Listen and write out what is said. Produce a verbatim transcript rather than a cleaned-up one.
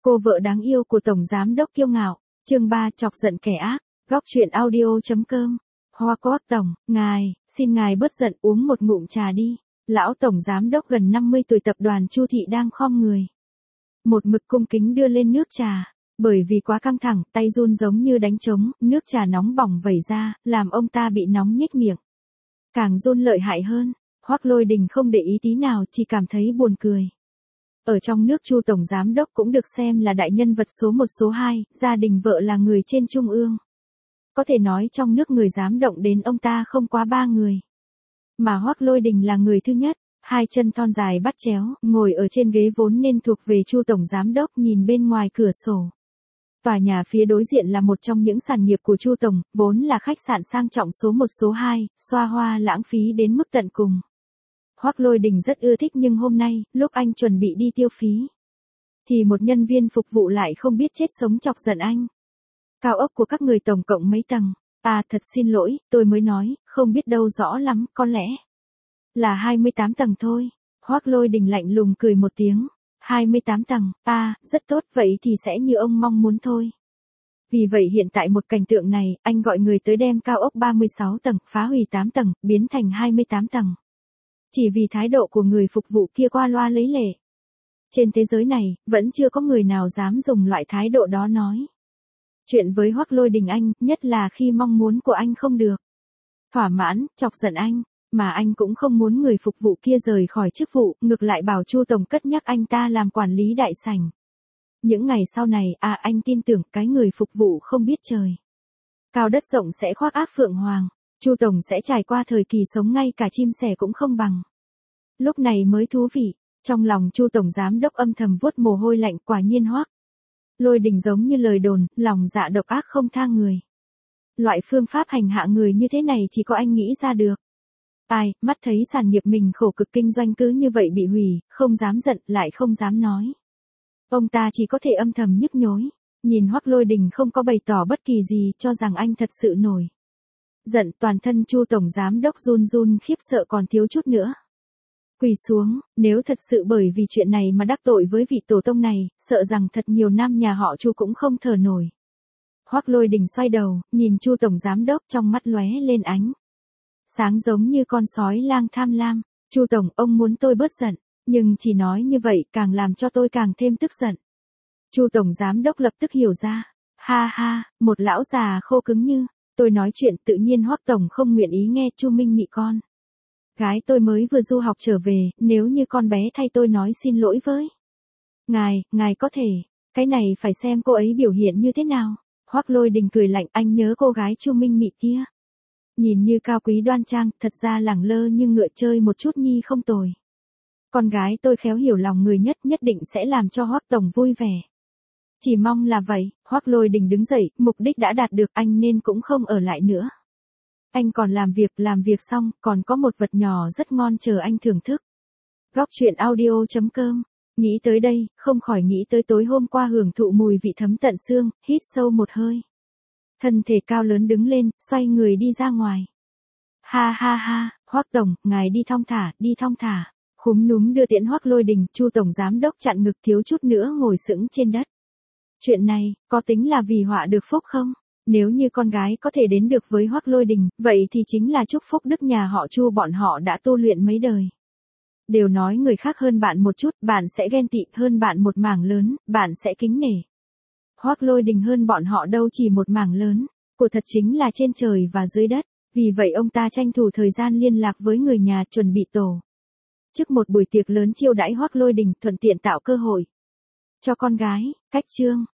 Cô vợ đáng yêu của Tổng Giám Đốc kiêu ngạo, chương ba chọc giận kẻ ác, góc truyện audio.com. Hoa Quác Tổng, ngài, xin ngài bớt giận uống một ngụm trà đi. Lão Tổng Giám Đốc gần năm mươi tuổi tập đoàn Chu Thị đang khom người. Một mực cung kính đưa lên nước trà. Bởi vì quá căng thẳng, tay run giống như đánh trống, nước trà nóng bỏng vẩy ra, làm ông ta bị nóng nhếch miệng. Càng run lợi hại hơn, Hoắc Lôi Đình không để ý tí nào, chỉ cảm thấy buồn cười. Ở trong nước Chu Tổng Giám Đốc cũng được xem là đại nhân vật số một số hai, gia đình vợ là người trên trung ương. Có thể nói trong nước người dám động đến ông ta không quá ba người. Mà Hoắc Lôi Đình là người thứ nhất, hai chân thon dài bắt chéo, ngồi ở trên ghế vốn nên thuộc về Chu Tổng Giám Đốc, nhìn bên ngoài cửa sổ. Tòa nhà phía đối diện là một trong những sản nghiệp của Chu Tổng, vốn là khách sạn sang trọng số một số hai, xoa hoa lãng phí đến mức tận cùng. Hoắc Lôi Đình rất ưa thích, nhưng hôm nay, lúc anh chuẩn bị đi tiêu phí, thì một nhân viên phục vụ lại không biết chết sống chọc giận anh. Cao ốc của các người tổng cộng mấy tầng? À, thật xin lỗi, tôi mới nói, không biết đâu rõ lắm, có lẽ là hai mươi tám tầng thôi. Hoắc Lôi Đình lạnh lùng cười một tiếng. hai mươi tám tầng, à, rất tốt, vậy thì sẽ như ông mong muốn thôi. Vì vậy hiện tại một cảnh tượng này, anh gọi người tới đem cao ốc ba mươi sáu tầng, phá hủy tám tầng, biến thành hai mươi tám tầng. Chỉ vì thái độ của người phục vụ kia qua loa lấy lệ. Trên thế giới này, vẫn chưa có người nào dám dùng loại thái độ đó nói chuyện với Hoắc Lôi Đình anh, nhất là khi mong muốn của anh không được thỏa mãn, chọc giận anh. Mà anh cũng không muốn người phục vụ kia rời khỏi chức vụ, ngược lại bảo Chu Tổng cất nhắc anh ta làm quản lý đại sảnh. Những ngày sau này, à anh tin tưởng cái người phục vụ không biết trời cao đất rộng sẽ khoác ác phượng hoàng. Chu Tổng sẽ trải qua thời kỳ sống ngay cả chim sẻ cũng không bằng. Lúc này mới thú vị. Trong lòng Chu Tổng Giám Đốc âm thầm vuốt mồ hôi lạnh, quả nhiên Hoắc Lôi Đình giống như lời đồn, lòng dạ độc ác không tha người. Loại phương pháp hành hạ người như thế này chỉ có anh nghĩ ra được. Ai, mắt thấy sản nghiệp mình khổ cực kinh doanh cứ như vậy bị hủy, không dám giận, lại không dám nói. Ông ta chỉ có thể âm thầm nhức nhối, nhìn Hoắc Lôi Đình không có bày tỏ bất kỳ gì, cho rằng anh thật sự nổi giận. Toàn thân Chu Tổng Giám Đốc run run khiếp sợ còn thiếu chút nữa quỳ xuống. Nếu thật sự bởi vì chuyện này mà đắc tội với vị tổ tông này, sợ rằng thật nhiều năm nhà họ Chu cũng không thở nổi. Hoắc Lôi Đình xoay đầu, nhìn Chu Tổng Giám Đốc, trong mắt lóe lên ánh sáng giống như con sói lang tham lam. Chu Tổng, ông muốn tôi bớt giận, nhưng chỉ nói như vậy càng làm cho tôi càng thêm tức giận. Chu Tổng Giám Đốc lập tức hiểu ra. Ha ha, một lão già khô cứng như tôi nói chuyện, tự nhiên Hoắc Tổng không nguyện ý nghe. Chu Minh Mị con gái tôi mới vừa du học trở về, nếu như con bé thay tôi nói xin lỗi với ngài, ngài có thể, cái này phải xem cô ấy biểu hiện như thế nào. Hoắc Lôi Đình cười lạnh, anh nhớ cô gái Chu Minh Mị kia, nhìn như cao quý đoan trang, thật ra lẳng lơ như ngựa chơi một chút nhi không tồi. Con gái tôi khéo hiểu lòng người nhất, nhất định sẽ làm cho Hoắc Tổng vui vẻ. Chỉ mong là vậy. Hoắc Lôi Đình đứng dậy, mục đích đã đạt được, anh nên cũng không ở lại nữa. Anh còn làm việc, làm việc xong, còn có một vật nhỏ rất ngon chờ anh thưởng thức. Góc truyện audio.com. Nghĩ tới đây, không khỏi nghĩ tới tối hôm qua hưởng thụ mùi vị thấm tận xương, hít sâu một hơi. Thân thể cao lớn đứng lên, xoay người đi ra ngoài. Ha ha ha, Hoắc Tổng, ngài đi thong thả, đi thong thả. Khúm núm đưa tiễn Hoắc Lôi Đình, Chu Tổng Giám Đốc chặn ngực thiếu chút nữa ngồi sững trên đất. Chuyện này, có tính là vì họa được phúc không? Nếu như con gái có thể đến được với Hoắc Lôi Đình, vậy thì chính là chúc phúc đức nhà họ Chu bọn họ đã tu luyện mấy đời. Đều nói người khác hơn bạn một chút, bạn sẽ ghen tị, hơn bạn một mảng lớn, bạn sẽ kính nể. Hoắc Lôi Đình hơn bọn họ đâu chỉ một mảng lớn, của thật chính là trên trời và dưới đất. Vì vậy ông ta tranh thủ thời gian liên lạc với người nhà, chuẩn bị tổ chức một buổi tiệc lớn chiêu đãi Hoắc Lôi Đình, thuận tiện tạo cơ hội cho con gái. Cách chương